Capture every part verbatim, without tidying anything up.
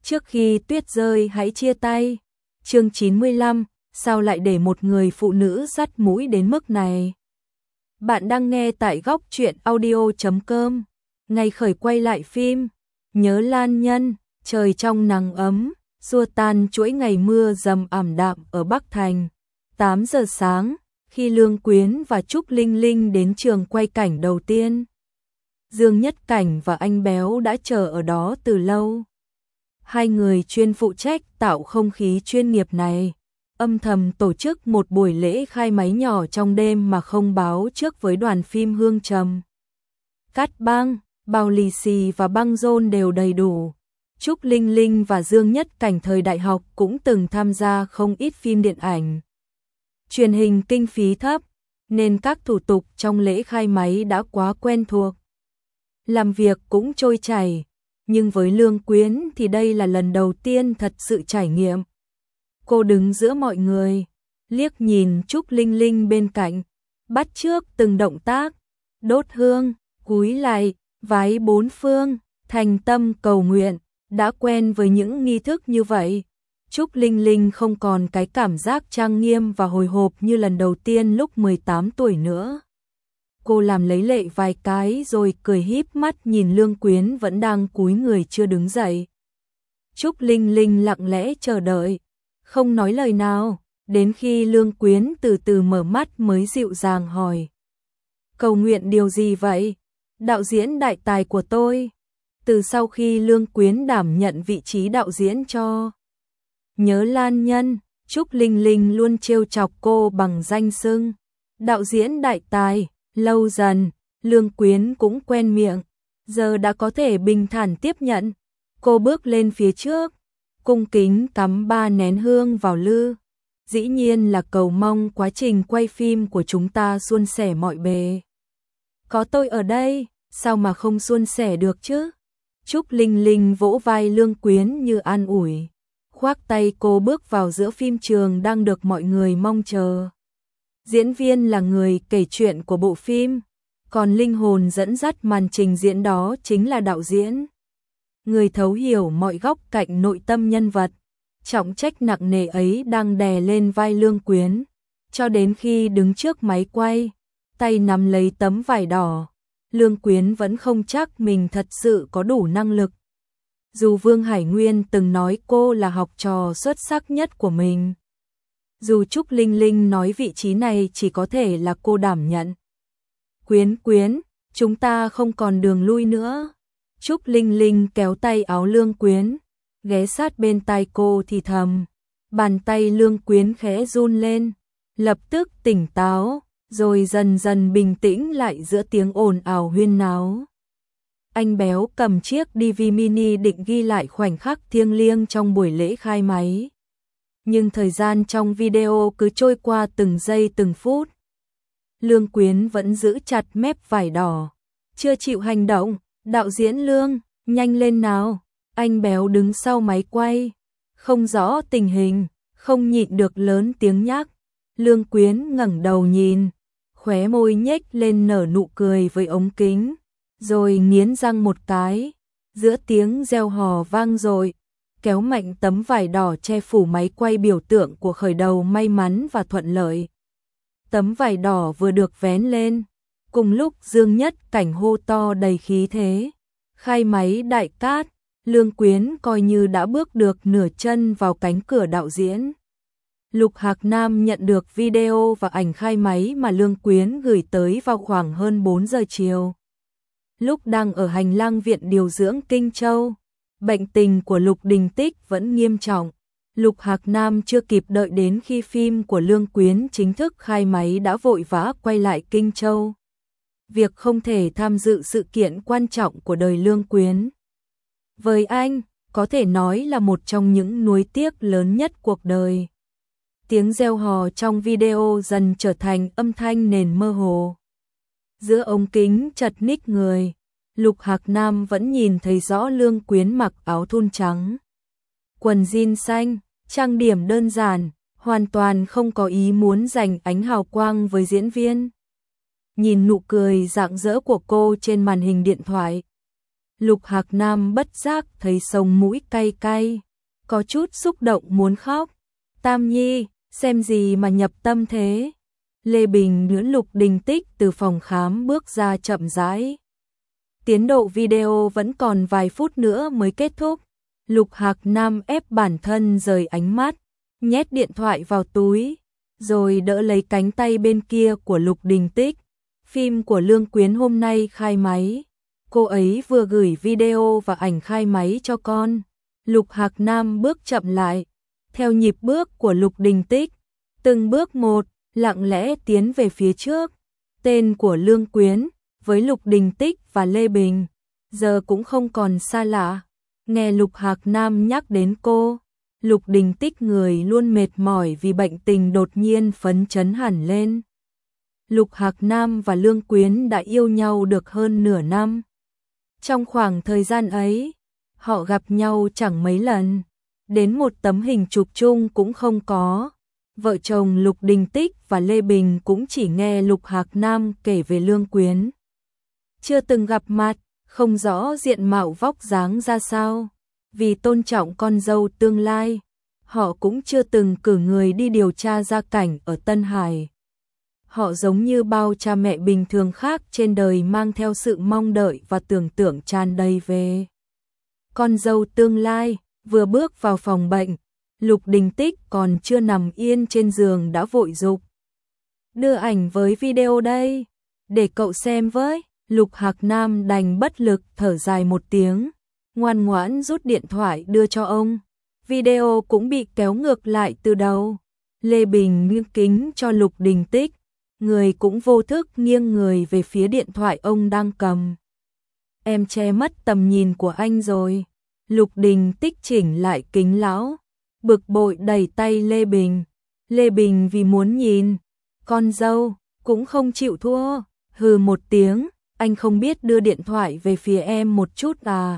Trước khi tuyết rơi hãy chia tay. Chương chín mươi lăm, sao lại để một người phụ nữ dắt mũi đến mức này? Bạn đang nghe tại góc truyện audio chấm com. Ngày khởi quay lại phim, nhớ Lan Nhân, trời trong nắng ấm, xua tan chuỗi ngày mưa dầm ảm đạm ở Bắc Thành. tám giờ sáng, khi Lương Quyến và Trúc Linh Linh đến trường quay cảnh đầu tiên, Dương Nhất Cảnh và anh Béo đã chờ ở đó từ lâu. Hai người chuyên phụ trách tạo không khí chuyên nghiệp này, âm thầm tổ chức một buổi lễ khai máy nhỏ trong đêm mà không báo trước với đoàn phim Hương Trầm. Cát băng, bao lì xì và băng rôn đều đầy đủ. Trúc Linh Linh và Dương Nhất Cảnh thời đại học cũng từng tham gia không ít phim điện ảnh. Truyền hình kinh phí thấp, nên các thủ tục trong lễ khai máy đã quá quen thuộc. Làm việc cũng trôi chảy, nhưng với Lương Quyến thì đây là lần đầu tiên thật sự trải nghiệm. Cô đứng giữa mọi người, liếc nhìn Trúc Linh Linh bên cạnh, bắt chước từng động tác, đốt hương, cúi lại, vái bốn phương, thành tâm cầu nguyện. Đã quen với những nghi thức như vậy, Trúc Linh Linh không còn cái cảm giác trang nghiêm và hồi hộp như lần đầu tiên lúc mười tám tuổi nữa. Cô làm lấy lệ vài cái rồi cười híp mắt nhìn Lương Quyến vẫn đang cúi người chưa đứng dậy. Trúc Linh Linh lặng lẽ chờ đợi, không nói lời nào, đến khi Lương Quyến từ từ mở mắt mới dịu dàng hỏi. Cầu nguyện điều gì vậy? Đạo diễn đại tài của tôi. Từ sau khi Lương Quyến đảm nhận vị trí đạo diễn cho Nhớ Lan Nhân, Trúc Linh Linh luôn trêu chọc cô bằng danh xưng đạo diễn đại tài. Lâu dần, Lương Quyến cũng quen miệng, giờ đã có thể bình thản tiếp nhận. Cô bước lên phía trước, cung kính cắm ba nén hương vào lư. Dĩ nhiên là cầu mong quá trình quay phim của chúng ta suôn sẻ mọi bề. Có tôi ở đây, sao mà không suôn sẻ được chứ? Trúc Linh Linh vỗ vai Lương Quyến như an ủi, khoác tay cô bước vào giữa phim trường đang được mọi người mong chờ. Diễn viên là người kể chuyện của bộ phim, còn linh hồn dẫn dắt màn trình diễn đó chính là đạo diễn. Người thấu hiểu mọi góc cạnh nội tâm nhân vật, trọng trách nặng nề ấy đang đè lên vai Lương Quyến, cho đến khi đứng trước máy quay, tay nắm lấy tấm vải đỏ, Lương Quyến vẫn không chắc mình thật sự có đủ năng lực. Dù Vương Hải Nguyên từng nói cô là học trò xuất sắc nhất của mình, dù Trúc Linh Linh nói vị trí này chỉ có thể là cô đảm nhận. Quyến Quyến, chúng ta không còn đường lui nữa. Trúc Linh Linh kéo tay áo Lương Quyến, ghé sát bên tai cô thì thầm. Bàn tay Lương Quyến khẽ run lên, lập tức tỉnh táo, rồi dần dần bình tĩnh lại giữa tiếng ồn ào huyên náo. Anh Béo cầm chiếc đê vê mini định ghi lại khoảnh khắc thiêng liêng trong buổi lễ khai máy. Nhưng thời gian trong video cứ trôi qua từng giây từng phút. Lương Quyến vẫn giữ chặt mép vải đỏ, chưa chịu hành động. Đạo diễn Lương, nhanh lên nào. Anh Béo đứng sau máy quay, không rõ tình hình, không nhịn được lớn tiếng nhắc. Lương Quyến ngẩng đầu nhìn, khóe môi nhếch lên nở nụ cười với ống kính, rồi nghiến răng một cái. Giữa tiếng reo hò vang dội, kéo mạnh tấm vải đỏ che phủ máy quay biểu tượng của khởi đầu may mắn và thuận lợi. Tấm vải đỏ vừa được vén lên, cùng lúc Dương Nhất Cảnh hô to đầy khí thế. Khai máy đại cát, Lương Quyến coi như đã bước được nửa chân vào cánh cửa đạo diễn. Lục Hạc Nam nhận được video và ảnh khai máy mà Lương Quyến gửi tới vào khoảng hơn bốn giờ chiều. Lúc đang ở hành lang viện điều dưỡng Kinh Châu, bệnh tình của Lục Đình Tích vẫn nghiêm trọng. Lục Hạc Nam chưa kịp đợi đến khi phim của Lương Quyến chính thức khai máy đã vội vã quay lại Kinh Châu. Việc không thể tham dự sự kiện quan trọng của đời Lương Quyến, với anh, có thể nói là một trong những nuối tiếc lớn nhất cuộc đời. Tiếng reo hò trong video dần trở thành âm thanh nền mơ hồ. Giữa ống kính chật ních người, Lục Hạc Nam vẫn nhìn thấy rõ Lương Quyến mặc áo thun trắng, quần jean xanh, trang điểm đơn giản, hoàn toàn không có ý muốn giành ánh hào quang với diễn viên. Nhìn nụ cười rạng rỡ của cô trên màn hình điện thoại, Lục Hạc Nam bất giác thấy sống mũi cay cay, có chút xúc động muốn khóc. Tam Nhi, xem gì mà nhập tâm thế? Lê Bình nhớ Lục Đình Tích từ phòng khám bước ra chậm rãi. Tiến độ video vẫn còn vài phút nữa mới kết thúc. Lục Hạc Nam ép bản thân rời ánh mắt, nhét điện thoại vào túi, rồi đỡ lấy cánh tay bên kia của Lục Đình Tích. Phim của Lương Quyến hôm nay khai máy. Cô ấy vừa gửi video và ảnh khai máy cho con. Lục Hạc Nam bước chậm lại, theo nhịp bước của Lục Đình Tích, từng bước một, lặng lẽ tiến về phía trước. Tên của Lương Quyến với Lục Đình Tích và Lê Bình giờ cũng không còn xa lạ. Nghe Lục Hạc Nam nhắc đến cô, Lục Đình Tích người luôn mệt mỏi vì bệnh tình đột nhiên phấn chấn hẳn lên. Lục Hạc Nam và Lương Quyến đã yêu nhau được hơn nửa năm. Trong khoảng thời gian ấy, họ gặp nhau chẳng mấy lần, đến một tấm hình chụp chung cũng không có. Vợ chồng Lục Đình Tích và Lê Bình cũng chỉ nghe Lục Hạc Nam kể về Lương Quyến. Chưa từng gặp mặt, không rõ diện mạo vóc dáng ra sao. Vì tôn trọng con dâu tương lai, họ cũng chưa từng cử người đi điều tra gia cảnh ở Tân Hải. Họ giống như bao cha mẹ bình thường khác trên đời, mang theo sự mong đợi và tưởng tượng tràn đầy về con dâu tương lai. Vừa bước vào phòng bệnh, Lục Đình Tích còn chưa nằm yên trên giường đã vội giục: đưa ảnh với video đây, để cậu xem với. Lục Hạc Nam đành bất lực thở dài một tiếng, ngoan ngoãn rút điện thoại đưa cho ông. Video cũng bị kéo ngược lại từ đầu. Lê Bình nghiêng kính cho Lục Đình Tích, người cũng vô thức nghiêng người về phía điện thoại ông đang cầm. Em che mất tầm nhìn của anh rồi. Lục Đình Tích chỉnh lại kính lão, bực bội đẩy tay Lê Bình. Lê Bình vì muốn nhìn con dâu cũng không chịu thua, hừ một tiếng: anh không biết đưa điện thoại về phía em một chút à?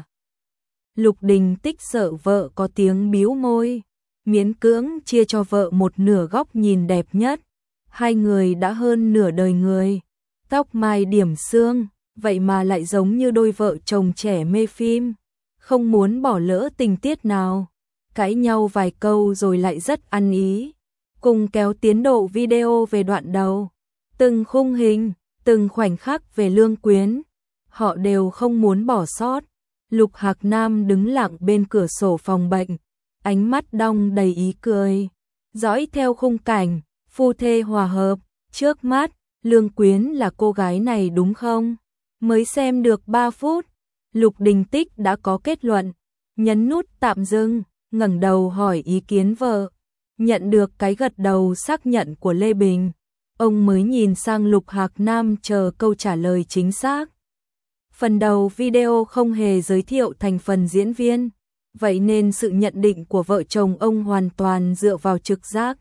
Lục Đình Tích sợ vợ có tiếng bĩu môi, miễn cưỡng chia cho vợ một nửa góc nhìn đẹp nhất. Hai người đã hơn nửa đời người, tóc mai điểm xương, vậy mà lại giống như đôi vợ chồng trẻ mê phim, không muốn bỏ lỡ tình tiết nào. Cãi nhau vài câu rồi lại rất ăn ý, cùng kéo tiến độ video về đoạn đầu. Từng khung hình, từng khoảnh khắc về Lương Quyến, họ đều không muốn bỏ sót. Lục Hạc Nam đứng lặng bên cửa sổ phòng bệnh, ánh mắt đong đầy ý cười, dõi theo khung cảnh phu thê hòa hợp trước mắt. Lương Quyến là cô gái này đúng không? Mới xem được ba phút, Lục Đình Tích đã có kết luận, nhấn nút tạm dừng, ngẩng đầu hỏi ý kiến vợ. Nhận được cái gật đầu xác nhận của Lê Bình, ông mới nhìn sang Lục Hạc Nam chờ câu trả lời chính xác. Phần đầu video không hề giới thiệu thành phần diễn viên, vậy nên sự nhận định của vợ chồng ông hoàn toàn dựa vào trực giác.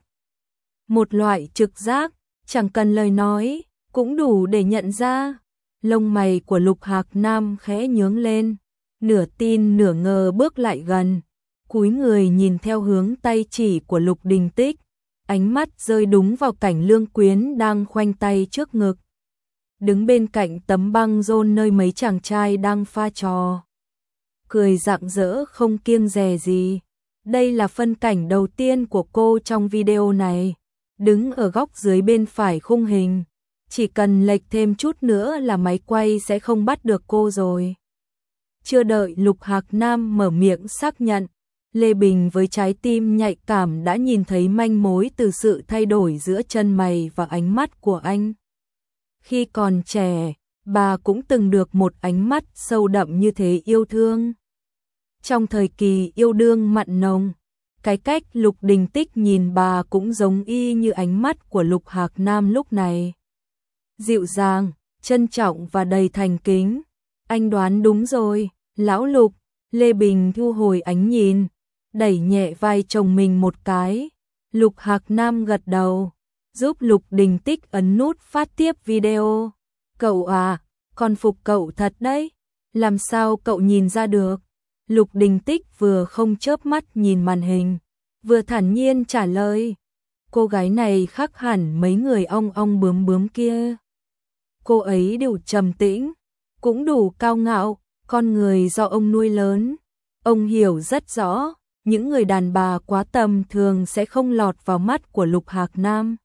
Một loại trực giác, chẳng cần lời nói, cũng đủ để nhận ra. Lông mày của Lục Hạc Nam khẽ nhướng lên, nửa tin nửa ngờ bước lại gần, cúi người nhìn theo hướng tay chỉ của Lục Đình Tích, ánh mắt rơi đúng vào cảnh Lương Quyến đang khoanh tay trước ngực, đứng bên cạnh tấm băng rôn nơi mấy chàng trai đang pha trò, cười rạng rỡ không kiêng dè gì. Đây là phân cảnh đầu tiên của cô trong video này, đứng ở góc dưới bên phải khung hình. Chỉ cần lệch thêm chút nữa là máy quay sẽ không bắt được cô rồi. Chưa đợi Lục Hạc Nam mở miệng xác nhận, Lê Bình với trái tim nhạy cảm đã nhìn thấy manh mối từ sự thay đổi giữa chân mày và ánh mắt của anh. Khi còn trẻ, bà cũng từng được một ánh mắt sâu đậm như thế yêu thương. Trong thời kỳ yêu đương mặn nồng, cái cách Lục Đình Tích nhìn bà cũng giống y như ánh mắt của Lục Hạc Nam lúc này. Dịu dàng, trân trọng và đầy thành kính. Anh đoán đúng rồi, lão Lục. Lê Bình thu hồi ánh nhìn, đẩy nhẹ vai chồng mình một cái. Lục Hạc Nam gật đầu, giúp Lục Đình Tích ấn nút phát tiếp video. Cậu à, con phục cậu thật đấy. Làm sao cậu nhìn ra được? Lục Đình Tích vừa không chớp mắt nhìn màn hình, vừa thản nhiên trả lời. Cô gái này khác hẳn mấy người ong ong bướm bướm kia. Cô ấy đủ trầm tĩnh, cũng đủ cao ngạo, con người do ông nuôi lớn. Ông hiểu rất rõ, những người đàn bà quá tầm thường sẽ không lọt vào mắt của Lục Hạc Nam.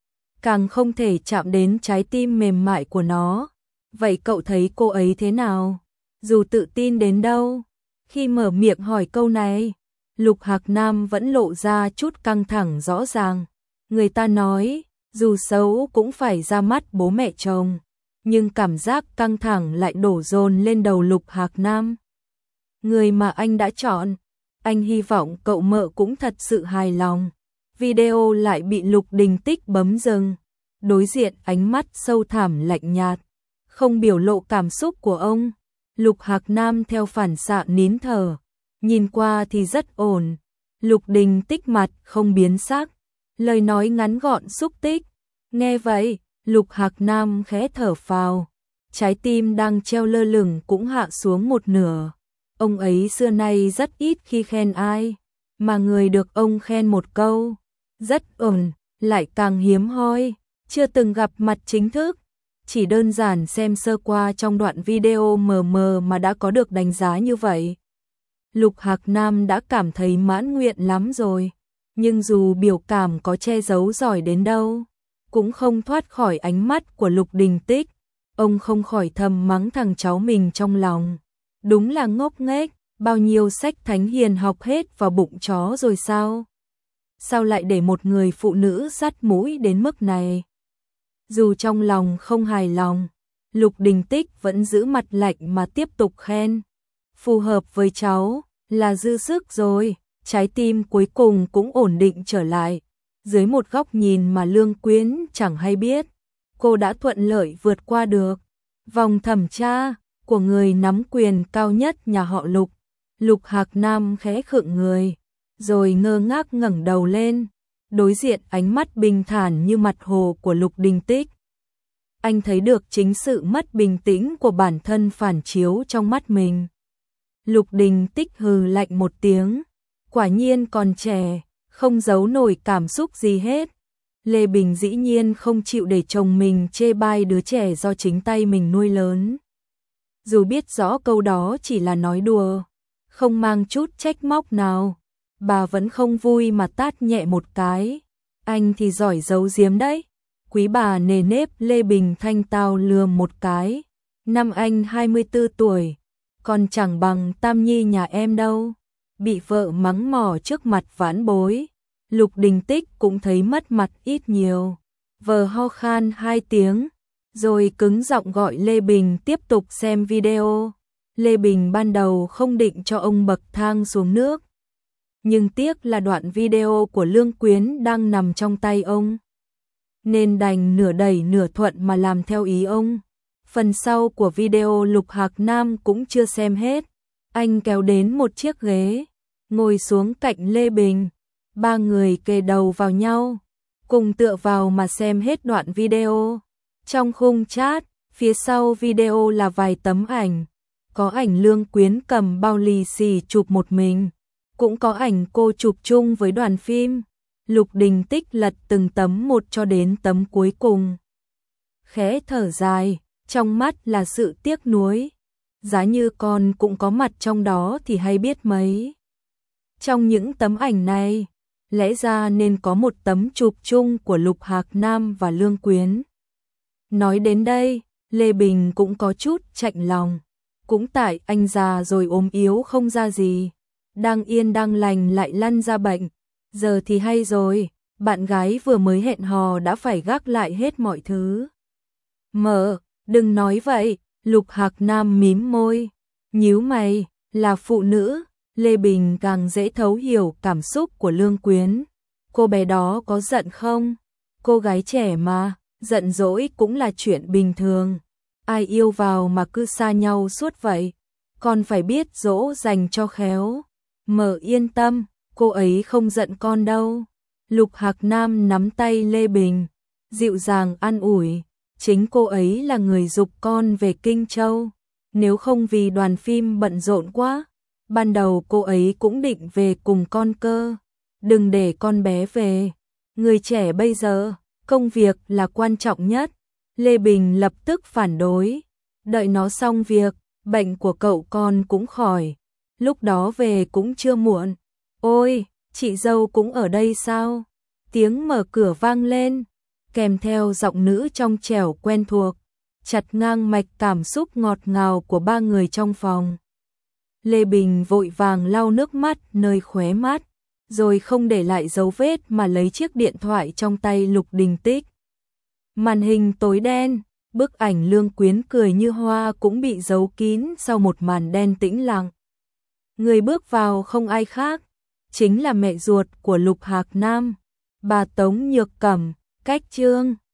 Càng không thể chạm đến trái tim mềm mại của nó. Vậy cậu thấy cô ấy thế nào? Dù tự tin đến đâu, khi mở miệng hỏi câu này, Lục Hạc Nam vẫn lộ ra chút căng thẳng rõ ràng. Người ta nói, dù xấu cũng phải ra mắt bố mẹ chồng, nhưng cảm giác căng thẳng lại đổ dồn lên đầu Lục Hạc Nam. Người mà anh đã chọn, anh hy vọng cậu mợ cũng thật sự hài lòng. Video lại bị Lục Đình Tích bấm dừng. Đối diện ánh mắt sâu thẳm lạnh nhạt, không biểu lộ cảm xúc của ông. Lục Hạc Nam theo phản xạ nín thở, nhìn qua thì rất ổn. Lục Đình Tích mặt không biến sắc, lời nói ngắn gọn xúc tích. Nghe vậy, Lục Hạc Nam khẽ thở phào, trái tim đang treo lơ lửng cũng hạ xuống một nửa. Ông ấy xưa nay rất ít khi khen ai, mà người được ông khen một câu rất ổn lại càng hiếm hoi. Chưa từng gặp mặt chính thức, chỉ đơn giản xem sơ qua trong đoạn video mờ mờ mà đã có được đánh giá như vậy. Lục Hạc Nam đã cảm thấy mãn nguyện lắm rồi, nhưng dù biểu cảm có che giấu giỏi đến đâu, cũng không thoát khỏi ánh mắt của Lục Đình Tích. Ông không khỏi thầm mắng thằng cháu mình trong lòng. Đúng là ngốc nghếch, bao nhiêu sách thánh hiền học hết vào bụng chó rồi sao? Sao lại để một người phụ nữ dắt mũi đến mức này? Dù trong lòng không hài lòng, Lục Đình Tích vẫn giữ mặt lạnh mà tiếp tục khen. Phù hợp với cháu, là dư sức rồi. Trái tim cuối cùng cũng ổn định trở lại. Dưới một góc nhìn mà Lương Quyến chẳng hay biết, cô đã thuận lợi vượt qua được vòng thẩm tra của người nắm quyền cao nhất nhà họ Lục. Lục Hạc Nam khẽ khựng người, rồi ngơ ngác ngẩng đầu lên, đối diện ánh mắt bình thản như mặt hồ của Lục Đình Tích. Anh thấy được chính sự mất bình tĩnh của bản thân phản chiếu trong mắt mình. Lục Đình Tích hừ lạnh một tiếng, quả nhiên còn trẻ, không giấu nổi cảm xúc gì hết. Lê Bình dĩ nhiên không chịu để chồng mình chê bai đứa trẻ do chính tay mình nuôi lớn. Dù biết rõ câu đó chỉ là nói đùa, không mang chút trách móc nào, bà vẫn không vui mà tát nhẹ một cái. Anh thì giỏi giấu giếm đấy. Quý bà nề nếp Lê Bình thanh tao lườm một cái. Năm anh hai mươi tư tuổi, còn chẳng bằng Tam Nhi nhà em đâu. Bị vợ mắng mỏ trước mặt vãn bối, Lục Đình Tích cũng thấy mất mặt ít nhiều. Vợ ho khan hai tiếng, rồi cứng giọng gọi Lê Bình tiếp tục xem video. Lê Bình ban đầu không định cho ông bậc thang xuống nước, nhưng tiếc là đoạn video của Lương Quyến đang nằm trong tay ông, nên đành nửa đẩy nửa thuận mà làm theo ý ông. Phần sau của video Lục Hạc Nam cũng chưa xem hết. Anh kéo đến một chiếc ghế, ngồi xuống cạnh Lê Bình. Ba người kề đầu vào nhau, cùng tựa vào mà xem hết đoạn video. Trong khung chat, phía sau video là vài tấm ảnh. Có ảnh Lương Quyến cầm bao lì xì chụp một mình, cũng có ảnh cô chụp chung với đoàn phim. Lục Đình Tích lật từng tấm một cho đến tấm cuối cùng, khẽ thở dài, trong mắt là sự tiếc nuối. Giá như con cũng có mặt trong đó thì hay biết mấy. Trong những tấm ảnh này, lẽ ra nên có một tấm chụp chung của Lục Hạc Nam và Lương Quyến. Nói đến đây, Lê Bình cũng có chút chạnh lòng. Cũng tại anh già rồi ốm yếu không ra gì, đang yên đang lành lại lăn ra bệnh. Giờ thì hay rồi, bạn gái vừa mới hẹn hò đã phải gác lại hết mọi thứ. Mợ, đừng nói vậy. Lục Hạc Nam mím môi, nhíu mày. Là phụ nữ, Lê Bình càng dễ thấu hiểu cảm xúc của Lương Quyến. Cô bé đó có giận không? Cô gái trẻ mà, giận dỗi cũng là chuyện bình thường. Ai yêu vào mà cứ xa nhau suốt vậy, còn phải biết dỗ dành cho khéo. Mợ yên tâm, cô ấy không giận con đâu. Lục Hạc Nam nắm tay Lê Bình, dịu dàng an ủi. Chính cô ấy là người giục con về Kinh Châu. Nếu không vì đoàn phim bận rộn quá, ban đầu cô ấy cũng định về cùng con cơ. Đừng để con bé về. Người trẻ bây giờ, công việc là quan trọng nhất. Lê Bình lập tức phản đối. Đợi nó xong việc, bệnh của cậu con cũng khỏi, lúc đó về cũng chưa muộn. Ôi, chị dâu cũng ở đây sao? Tiếng mở cửa vang lên, kèm theo giọng nữ trong trẻo quen thuộc, chặt ngang mạch cảm xúc ngọt ngào của ba người trong phòng. Lê Bình vội vàng lau nước mắt nơi khóe mắt, rồi không để lại dấu vết mà lấy chiếc điện thoại trong tay Lục Đình Tích. Màn hình tối đen, bức ảnh Lương Quyến cười như hoa cũng bị giấu kín sau một màn đen tĩnh lặng. Người bước vào không ai khác, chính là mẹ ruột của Lục Hạc Nam, bà Tống Nhược Cẩm, Cách Trương.